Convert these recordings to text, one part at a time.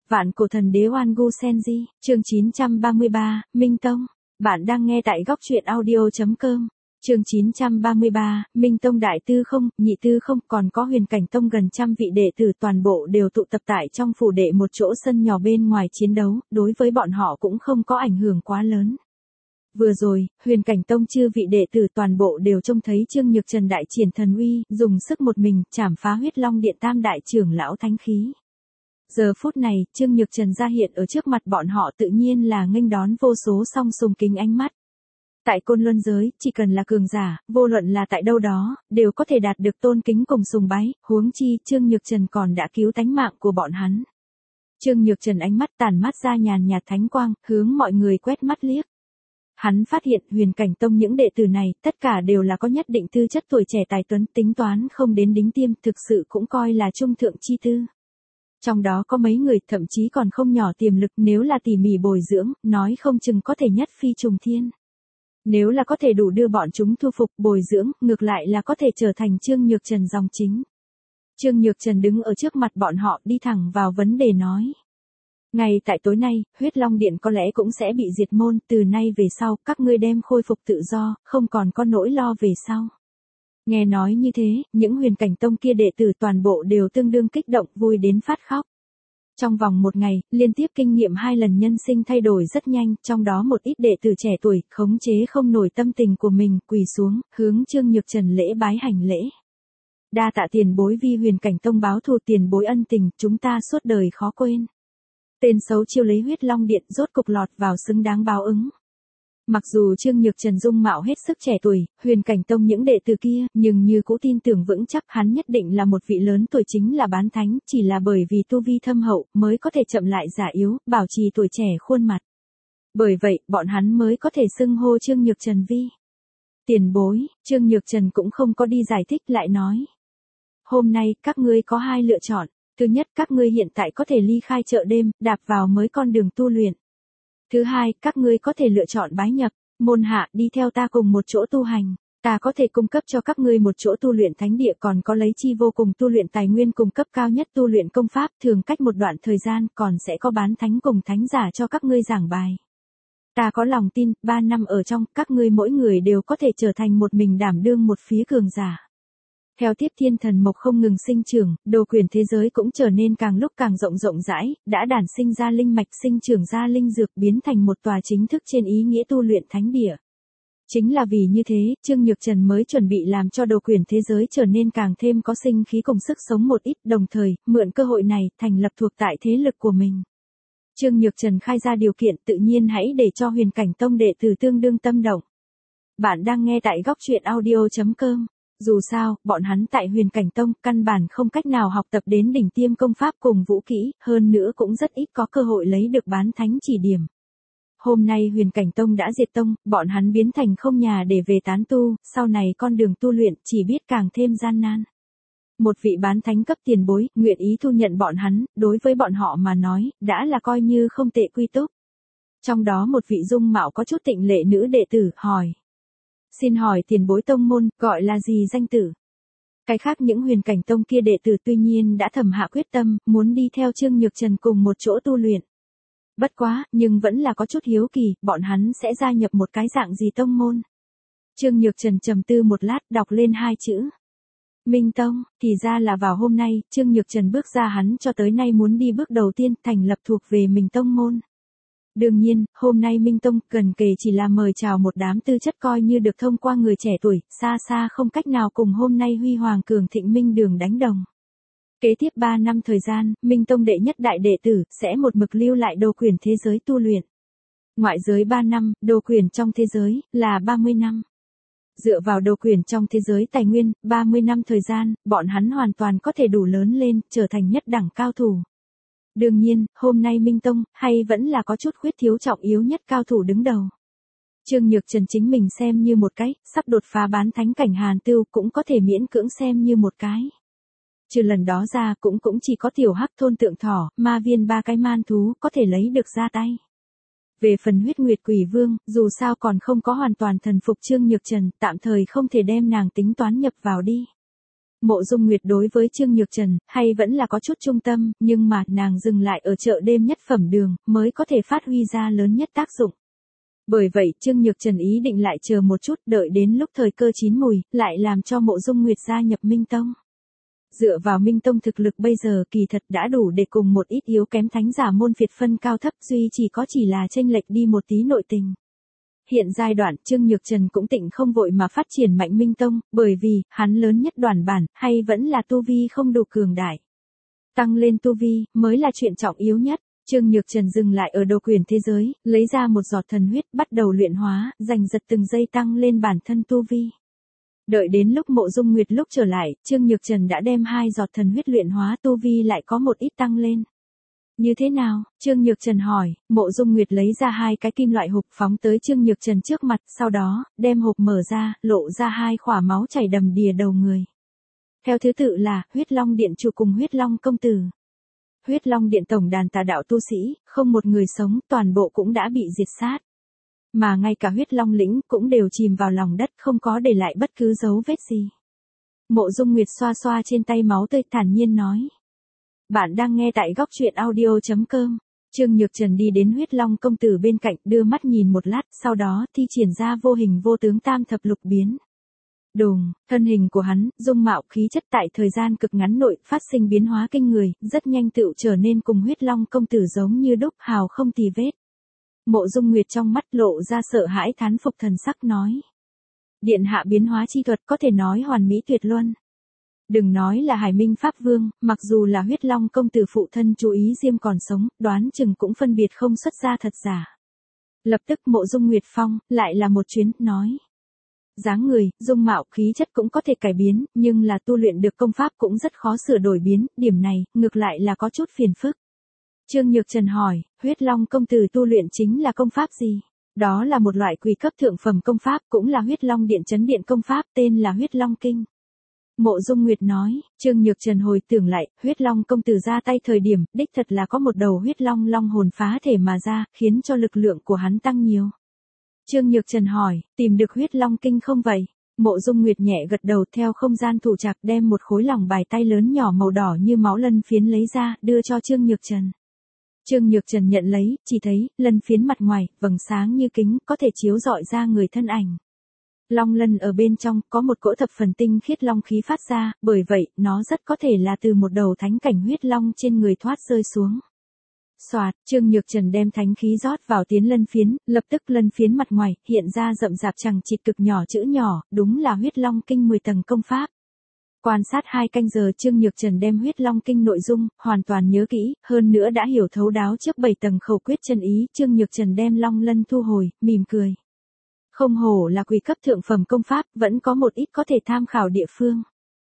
Vạn cổ thần đế Oan Gu Senji, chương 933, Minh Tông. Bạn đang nghe tại góc truyện audio.com. Chương 933, Minh Tông đại tư không, nhị tư không, còn có Huyền Cảnh Tông gần trăm vị đệ tử toàn bộ đều tụ tập tại trong phủ đệ một chỗ sân nhỏ bên ngoài chiến đấu, đối với bọn họ cũng không có ảnh hưởng quá lớn. Vừa rồi, Huyền Cảnh Tông chư vị đệ tử toàn bộ đều trông thấy Trương Nhược Trần đại triển thần uy, dùng sức một mình, chảm phá Huyết Long Điện tam đại trưởng lão thánh khí. Giờ phút này, Trương Nhược Trần ra hiện ở trước mặt bọn họ tự nhiên là nghênh đón vô số song sùng kính ánh mắt. Tại Côn Luân giới, chỉ cần là cường giả, vô luận là tại đâu đó, đều có thể đạt được tôn kính cùng sùng bái, huống chi Trương Nhược Trần còn đã cứu tánh mạng của bọn hắn. Trương Nhược Trần ánh mắt tản mát ra nhàn nhạt thánh quang, hướng mọi người quét mắt liếc. Hắn phát hiện Huyền Cảnh Tông những đệ tử này, tất cả đều là có nhất định tư chất tuổi trẻ tài tuấn, tính toán không đến đính tiêm, thực sự cũng coi là trung thượng chi tư. Trong đó có mấy người thậm chí còn không nhỏ tiềm lực, nếu là tỉ mỉ bồi dưỡng, nói không chừng có thể nhất phi trùng thiên. Nếu là có thể đủ đưa bọn chúng thu phục, bồi dưỡng, ngược lại là có thể trở thành Trương Nhược Trần dòng chính. Trương Nhược Trần đứng ở trước mặt bọn họ, đi thẳng vào vấn đề nói. Ngay tại tối nay, Huyết Long Điện có lẽ cũng sẽ bị diệt môn, từ nay về sau, các ngươi đem khôi phục tự do, không còn có nỗi lo về sau. Nghe nói như thế, những Huyền Cảnh Tông kia đệ tử toàn bộ đều tương đương kích động, vui đến phát khóc. Trong vòng một ngày, liên tiếp kinh nghiệm 2 lần nhân sinh thay đổi rất nhanh, trong đó một ít đệ tử trẻ tuổi, khống chế không nổi tâm tình của mình, quỳ xuống, hướng Trương Nhược Trần lễ bái hành lễ. Đa tạ tiền bối vi Huyền Cảnh Tông báo thù, tiền bối ân tình, chúng ta suốt đời khó quên. Tên xấu chiêu lấy Huyết Long Điện rốt cục lọt vào xứng đáng báo ứng. Mặc dù Trương Nhược Trần dung mạo hết sức trẻ tuổi, Huyền Cảnh Tông những đệ tử kia, nhưng như cũ tin tưởng vững chắc hắn nhất định là một vị lớn tuổi, chính là bán thánh, chỉ là bởi vì tu vi thâm hậu, mới có thể chậm lại già yếu, bảo trì tuổi trẻ khuôn mặt. Bởi vậy, bọn hắn mới có thể xưng hô Trương Nhược Trần vi tiền bối. Trương Nhược Trần cũng không có đi giải thích, lại nói. Hôm nay, các ngươi có 2 lựa chọn. Thứ nhất, các ngươi hiện tại có thể ly khai chợ đêm, đạp vào mới con đường tu luyện. Thứ hai, các ngươi có thể lựa chọn bái nhập môn hạ, đi theo ta cùng một chỗ tu hành. Ta có thể cung cấp cho các ngươi một chỗ tu luyện thánh địa, còn có lấy chi vô cùng tu luyện tài nguyên cùng cấp cao nhất tu luyện công pháp, thường cách một đoạn thời gian còn sẽ có bán thánh cùng thánh giả cho các ngươi giảng bài. Ta có lòng tin, 3 năm ở trong, các ngươi mỗi người đều có thể trở thành một mình đảm đương một phía cường giả. Theo tiếp thiên thần mộc không ngừng sinh trưởng, đồ quyển thế giới cũng trở nên càng lúc càng rộng rãi, đã đản sinh ra linh mạch, sinh trưởng ra linh dược, biến thành một tòa chính thức trên ý nghĩa tu luyện thánh địa. Chính là vì như thế, Trương Nhược Trần mới chuẩn bị làm cho đồ quyển thế giới trở nên càng thêm có sinh khí cùng sức sống một ít, đồng thời, mượn cơ hội này, thành lập thuộc tại thế lực của mình. Trương Nhược Trần khai ra điều kiện, tự nhiên hãy để cho Huyền Cảnh Tông đệ tử tương đương tâm động. Bạn đang nghe tại góc truyện audio.com. Dù sao, bọn hắn tại Huyền Cảnh Tông, căn bản không cách nào học tập đến đỉnh tiêm công pháp cùng vũ kỹ, hơn nữa cũng rất ít có cơ hội lấy được bán thánh chỉ điểm. Hôm nay Huyền Cảnh Tông đã diệt tông, bọn hắn biến thành không nhà để về tán tu, sau này con đường tu luyện chỉ biết càng thêm gian nan. Một vị bán thánh cấp tiền bối, nguyện ý thu nhận bọn hắn, đối với bọn họ mà nói, đã là coi như không tệ quy túc. Trong đó một vị dung mạo có chút tịnh lệ nữ đệ tử, hỏi. Xin hỏi tiền bối tông môn, gọi là gì danh tử? Cái khác những Huyền Cảnh Tông kia đệ tử tuy nhiên đã thầm hạ quyết tâm, muốn đi theo Trương Nhược Trần cùng một chỗ tu luyện. Bất quá, nhưng vẫn là có chút hiếu kỳ, bọn hắn sẽ gia nhập một cái dạng gì tông môn? Trương Nhược Trần trầm tư một lát, đọc lên 2 chữ. Minh Tông, thì ra là vào hôm nay, Trương Nhược Trần bước ra hắn cho tới nay muốn đi bước đầu tiên, thành lập thuộc về mình tông môn. Đương nhiên, hôm nay Minh Tông cần kể chỉ là mời chào một đám tư chất coi như được thông qua người trẻ tuổi, xa xa không cách nào cùng hôm nay huy hoàng cường thịnh Minh Đường đánh đồng. Kế tiếp 3 năm thời gian, Minh Tông đệ nhất đại đệ tử, sẽ một mực lưu lại đồ quyển thế giới tu luyện. Ngoại giới 3 năm, đồ quyển trong thế giới, là 30 năm. Dựa vào đồ quyển trong thế giới tài nguyên, 30 năm thời gian, bọn hắn hoàn toàn có thể đủ lớn lên, trở thành nhất đẳng cao thủ. Đương nhiên, hôm nay Minh Tông, hay vẫn là có chút khuyết thiếu trọng yếu nhất cao thủ đứng đầu. Trương Nhược Trần chính mình xem như một cái, sắp đột phá bán thánh cảnh Hàn Tưu cũng có thể miễn cưỡng xem như một cái. Trừ lần đó ra cũng chỉ có tiểu hắc thôn tượng thỏ, ma viên 3 cái man thú có thể lấy được ra tay. Về phần Huyết Nguyệt Quỷ Vương, dù sao còn không có hoàn toàn thần phục Trương Nhược Trần, tạm thời không thể đem nàng tính toán nhập vào đi. Mộ Dung Nguyệt đối với Trương Nhược Trần, hay vẫn là có chút trung tâm, nhưng mà nàng dừng lại ở chợ đêm nhất phẩm đường, mới có thể phát huy ra lớn nhất tác dụng. Bởi vậy Trương Nhược Trần ý định lại chờ một chút, đợi đến lúc thời cơ chín mùi, lại làm cho Mộ Dung Nguyệt gia nhập Minh Tông. Dựa vào Minh Tông thực lực bây giờ kỳ thật đã đủ để cùng một ít yếu kém thánh giả môn phiệt phân cao thấp, duy chỉ là chênh lệch đi một tí nội tình. Hiện giai đoạn Trương Nhược Trần cũng tịnh không vội mà phát triển mạnh Minh Tông, bởi vì, hắn lớn nhất đoàn bản, hay vẫn là tu vi không đủ cường đại. Tăng lên tu vi, mới là chuyện trọng yếu nhất. Trương Nhược Trần dừng lại ở đồ quyền thế giới, lấy ra một giọt thần huyết bắt đầu luyện hóa, giành giật từng giây tăng lên bản thân tu vi. Đợi đến lúc Mộ Dung Nguyệt lúc trở lại, Trương Nhược Trần đã đem 2 giọt thần huyết luyện hóa tu vi lại có một ít tăng lên. Như thế nào? Trương Nhược Trần hỏi. Mộ Dung Nguyệt lấy ra 2 cái kim loại hộp phóng tới Trương Nhược Trần trước mặt, sau đó, đem hộp mở ra, lộ ra 2 khỏa máu chảy đầm đìa đầu người. Theo thứ tự là, huyết long điện chủ cùng huyết long công tử. Huyết long điện tổng đàn tà đạo tu sĩ, không một người sống, toàn bộ cũng đã bị diệt sát. Mà ngay cả huyết long lĩnh cũng đều chìm vào lòng đất, không có để lại bất cứ dấu vết gì. Mộ Dung Nguyệt xoa xoa trên tay máu tươi, thản nhiên nói. Bạn đang nghe tại góc truyện audio.com. Trương Nhược Trần đi đến huyết long công tử bên cạnh, đưa mắt nhìn một lát, sau đó thi triển ra vô hình vô tướng tam thập lục biến. Đùng, thân hình của hắn, dung mạo khí chất tại thời gian cực ngắn nội phát sinh biến hóa kinh người, rất nhanh tựu trở nên cùng huyết long công tử giống như đúc, hào không tì vết. Mộ Dung Nguyệt trong mắt lộ ra sợ hãi thán phục thần sắc nói. Điện hạ biến hóa chi thuật có thể nói hoàn mỹ tuyệt luân. Đừng nói là Hải Minh Pháp Vương, mặc dù là huyết long công tử phụ thân chú ý Diêm còn sống, đoán chừng cũng phân biệt không xuất ra thật giả. Lập tức Mộ Dung Nguyệt phong, lại là một chuyến, nói. Dáng người, dung mạo, khí chất cũng có thể cải biến, nhưng là tu luyện được công pháp cũng rất khó sửa đổi biến, điểm này, ngược lại là có chút phiền phức. Trương Nhược Trần hỏi, huyết long công tử tu luyện chính là công pháp gì? Đó là một loại quý cấp thượng phẩm công pháp, cũng là huyết long điện chấn điện công pháp, tên là huyết long kinh. Mộ Dung Nguyệt nói. Trương Nhược Trần hồi tưởng lại, huyết long công tử ra tay thời điểm, đích thật là có một đầu huyết long long hồn phá thể mà ra, khiến cho lực lượng của hắn tăng nhiều. Trương Nhược Trần hỏi, tìm được huyết long kinh không vậy? Mộ Dung Nguyệt nhẹ gật đầu, theo không gian thủ trạc đem một khối lòng bài tay lớn nhỏ màu đỏ như máu lân phiến lấy ra, đưa cho Trương Nhược Trần. Trương Nhược Trần nhận lấy, chỉ thấy, lân phiến mặt ngoài, vầng sáng như kính, có thể chiếu rọi ra người thân ảnh. Long lân ở bên trong, có một cỗ thập phần tinh khiết long khí phát ra, bởi vậy, nó rất có thể là từ một đầu thánh cảnh huyết long trên người thoát rơi xuống. Soạt, Trương Nhược Trần đem thánh khí rót vào tiến lân phiến, lập tức lân phiến mặt ngoài, hiện ra rậm rạp chằng chịt cực nhỏ chữ nhỏ, đúng là huyết long kinh 10 tầng công pháp. Quan sát 2 canh giờ Trương Nhược Trần đem huyết long kinh nội dung, hoàn toàn nhớ kỹ, hơn nữa đã hiểu thấu đáo trước 7 tầng khẩu quyết chân ý, Trương Nhược Trần đem long lân thu hồi, mỉm cười. Không hổ là quý cấp thượng phẩm công pháp, vẫn có một ít có thể tham khảo địa phương.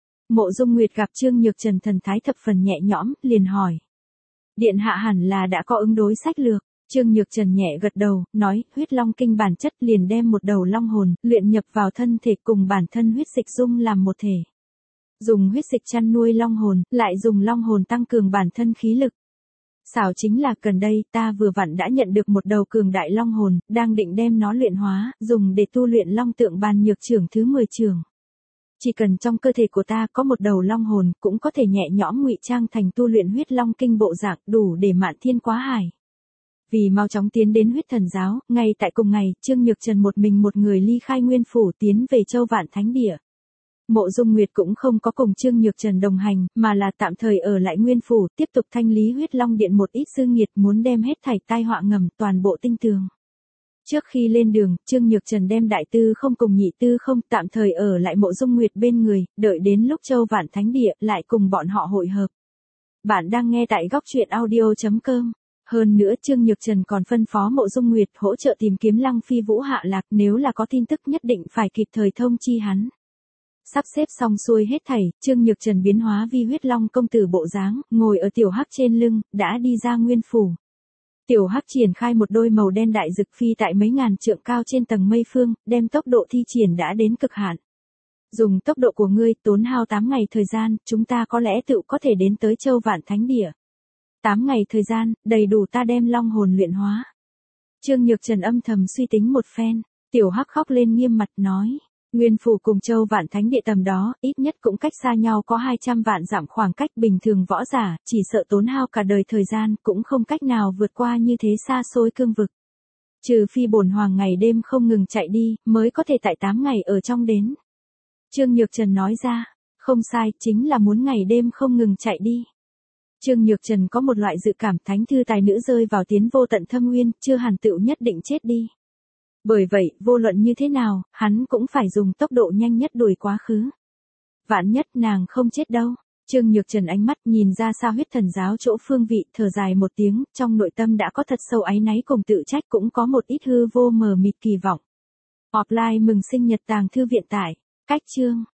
Mộ Dung Nguyệt gặp Trương Nhược Trần thần thái thập phần nhẹ nhõm, liền hỏi. Điện hạ hẳn là đã có ứng đối sách lược. Trương Nhược Trần nhẹ gật đầu, nói, huyết long kinh bản chất liền đem một đầu long hồn, luyện nhập vào thân thể cùng bản thân huyết dịch dung làm một thể. Dùng huyết dịch chăn nuôi long hồn, lại dùng long hồn tăng cường bản thân khí lực. Xảo chính là gần đây ta vừa vặn đã nhận được một đầu cường đại long hồn, đang định đem nó luyện hóa, dùng để tu luyện long tượng bàn nhược trưởng thứ 10 trường. Chỉ cần trong cơ thể của ta có một đầu long hồn, cũng có thể nhẹ nhõm ngụy trang thành tu luyện huyết long kinh bộ dạng, đủ để mạn thiên quá hải. Vì mau chóng tiến đến huyết thần giáo, ngay tại cùng ngày, Trương Nhược Trần một mình một người ly khai Nguyên Phủ tiến về Châu Vạn Thánh Địa. Mộ Dung Nguyệt cũng không có cùng Trương Nhược Trần đồng hành, mà là tạm thời ở lại Nguyên Phủ, tiếp tục thanh lý huyết long điện một ít dư nghiệt, muốn đem hết thảy tai họa ngầm toàn bộ tinh tường. Trước khi lên đường, Trương Nhược Trần đem đại tư không cùng nhị tư không tạm thời ở lại Mộ Dung Nguyệt bên người, đợi đến lúc Châu Vạn Thánh Địa lại cùng bọn họ hội hợp. Bạn đang nghe tại góc truyện audio.com. Hơn nữa Trương Nhược Trần còn phân phó Mộ Dung Nguyệt hỗ trợ tìm kiếm Lăng Phi Vũ hạ lạc, nếu là có tin tức nhất định phải kịp thời thông chi hắn. Sắp xếp xong xuôi hết thảy, Trương Nhược Trần biến hóa vi huyết long công tử bộ dáng, ngồi ở tiểu hắc trên lưng, đã đi ra Nguyên Phủ. Tiểu hắc triển khai một đôi màu đen đại dực phi tại mấy ngàn trượng cao trên tầng mây phương, đem tốc độ thi triển đã đến cực hạn. Dùng tốc độ của ngươi, tốn hao 8 ngày thời gian, chúng ta có lẽ tự có thể đến tới Châu Vạn Thánh Địa. 8 ngày thời gian, đầy đủ ta đem long hồn luyện hóa. Trương Nhược Trần âm thầm suy tính một phen, tiểu hắc khóc lên nghiêm mặt nói. Nguyên phủ cùng Châu Vạn Thánh địa tầm đó, ít nhất cũng cách xa nhau có 200 vạn dặm, khoảng cách bình thường võ giả, chỉ sợ tốn hao cả đời thời gian, cũng không cách nào vượt qua như thế xa xôi cương vực. Trừ phi bổn hoàng ngày đêm không ngừng chạy đi, mới có thể tại 8 ngày ở trong đến. Trương Nhược Trần nói ra, không sai, chính là muốn ngày đêm không ngừng chạy đi. Trương Nhược Trần có một loại dự cảm thánh thư tài nữ rơi vào tiến vô tận thâm nguyên, chưa hẳn tựu nhất định chết đi. Bởi vậy, vô luận như thế nào, hắn cũng phải dùng tốc độ nhanh nhất đuổi quá khứ. Vạn nhất nàng không chết đâu. Trương Nhược Trần ánh mắt nhìn ra xa Huyết Thần giáo chỗ phương vị, thở dài một tiếng, trong nội tâm đã có thật sâu áy náy cùng tự trách, cũng có một ít hư vô mờ mịt kỳ vọng. Offline mừng sinh nhật Tàng Thư Viện tải. Cách chương